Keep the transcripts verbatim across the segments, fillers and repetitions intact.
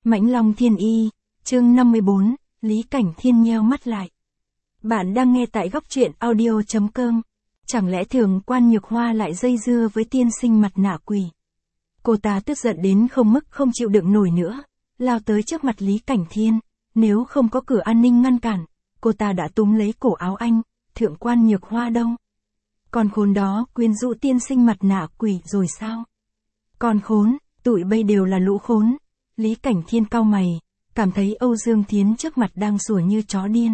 Mãnh Long Thiên Y, chương năm mươi bốn, Lý Cảnh Thiên nheo mắt lại. Bạn đang nghe tại góc truyện audio chấm com. Chẳng lẽ Thường Quan Nhược Hoa lại dây dưa với tiên sinh mặt nạ quỷ? Cô ta tức giận đến không mức không chịu đựng nổi nữa, lao tới trước mặt Lý Cảnh Thiên. Nếu không có cửa an ninh ngăn cản, cô ta đã túm lấy cổ áo anh. Thượng Quan Nhược Hoa đâu? Con khốn đó quyến rũ tiên sinh mặt nạ quỷ rồi sao? Con khốn, tụi bây đều là lũ khốn. Lý Cảnh Thiên cau mày, cảm thấy Âu Dương Thiến trước mặt đang sủa như chó điên.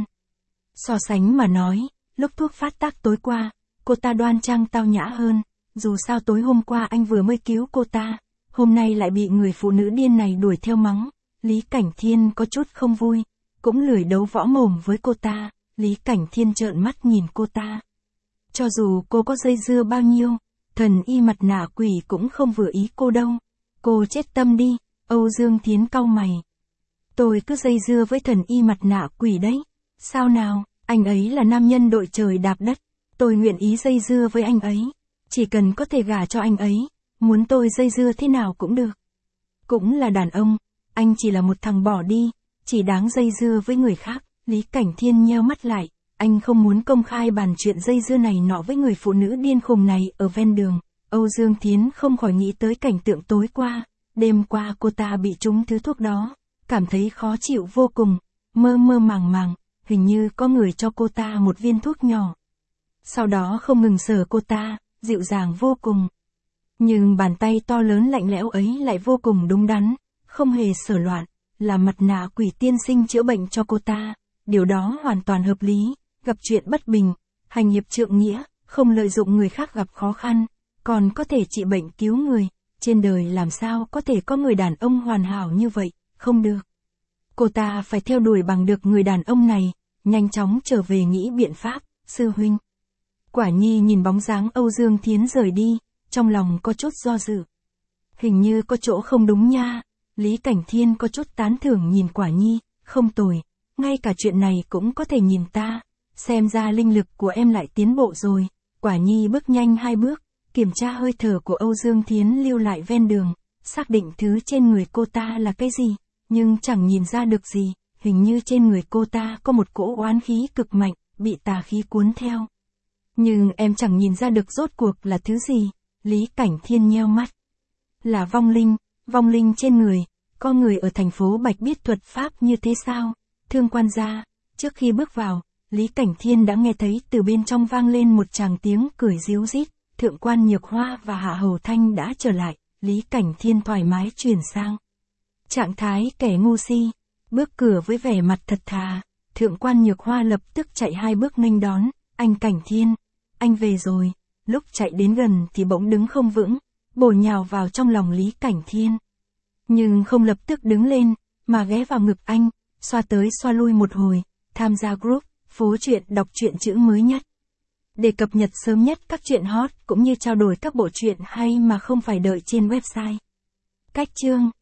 So sánh mà nói, lúc thuốc phát tác tối qua, cô ta đoan trang tao nhã hơn, dù sao tối hôm qua anh vừa mới cứu cô ta, hôm nay lại bị người phụ nữ điên này đuổi theo mắng. Lý Cảnh Thiên có chút không vui, cũng lười đấu võ mồm với cô ta. Lý Cảnh Thiên trợn mắt nhìn cô ta. Cho dù cô có dây dưa bao nhiêu, thần y mặt nạ quỷ cũng không vừa ý cô đâu. Cô chết tâm đi. Âu Dương Thiến cau mày. Tôi cứ dây dưa với thần y mặt nạ quỷ đấy. Sao nào, anh ấy là nam nhân đội trời đạp đất. Tôi nguyện ý dây dưa với anh ấy. Chỉ cần có thể gả cho anh ấy, muốn tôi dây dưa thế nào cũng được. Cũng là đàn ông, anh chỉ là một thằng bỏ đi, chỉ đáng dây dưa với người khác. Lý Cảnh Thiên nheo mắt lại, anh không muốn công khai bàn chuyện dây dưa này nọ với người phụ nữ điên khùng này ở ven đường. Âu Dương Thiến không khỏi nghĩ tới cảnh tượng tối qua. Đêm qua cô ta bị trúng thứ thuốc đó, cảm thấy khó chịu vô cùng, mơ mơ màng màng, hình như có người cho cô ta một viên thuốc nhỏ. Sau đó không ngừng sờ cô ta, dịu dàng vô cùng. Nhưng bàn tay to lớn lạnh lẽo ấy lại vô cùng đúng đắn, không hề sở loạn, là mặt nạ quỷ tiên sinh chữa bệnh cho cô ta. Điều đó hoàn toàn hợp lý, gặp chuyện bất bình, hành hiệp trượng nghĩa, không lợi dụng người khác gặp khó khăn, còn có thể trị bệnh cứu người. Trên đời làm sao có thể có người đàn ông hoàn hảo như vậy, không được. Cô ta phải theo đuổi bằng được người đàn ông này, nhanh chóng trở về nghĩ biện pháp. Sư huynh. Quả Nhi nhìn bóng dáng Âu Dương Thiến rời đi, trong lòng có chút do dự. Hình như có chỗ không đúng nha. Lý Cảnh Thiên có chút tán thưởng nhìn Quả Nhi, không tồi, ngay cả chuyện này cũng có thể nhìn ta, xem ra linh lực của em lại tiến bộ rồi. Quả Nhi bước nhanh hai bước, kiểm tra hơi thở của Âu Dương Thiến lưu lại ven đường, xác định thứ trên người cô ta là cái gì, nhưng chẳng nhìn ra được gì, hình như trên người cô ta có một cỗ oán khí cực mạnh, bị tà khí cuốn theo. Nhưng em chẳng nhìn ra được rốt cuộc là thứ gì. Lý Cảnh Thiên nheo mắt. Là vong linh, vong linh trên người, có người ở thành phố Bạch biết thuật pháp như thế sao? Thương Quan gia. Trước khi bước vào, Lý Cảnh Thiên đã nghe thấy từ bên trong vang lên một tràng tiếng cười ríu rít. Thượng Quan Nhược Hoa và Hạ Hầu Thanh đã trở lại, Lý Cảnh Thiên thoải mái chuyển sang trạng thái kẻ ngu si, bước cửa với vẻ mặt thật thà. Thượng Quan Nhược Hoa lập tức chạy hai bước nghênh đón. Anh Cảnh Thiên, anh về rồi. Lúc chạy đến gần thì bỗng đứng không vững, bổ nhào vào trong lòng Lý Cảnh Thiên. Nhưng không lập tức đứng lên, mà ghé vào ngực anh, xoa tới xoa lui một hồi. Tham gia group Phố Truyện đọc truyện chữ mới nhất, để cập nhật sớm nhất các truyện hot cũng như trao đổi các bộ truyện hay mà không phải đợi trên website. Cách chương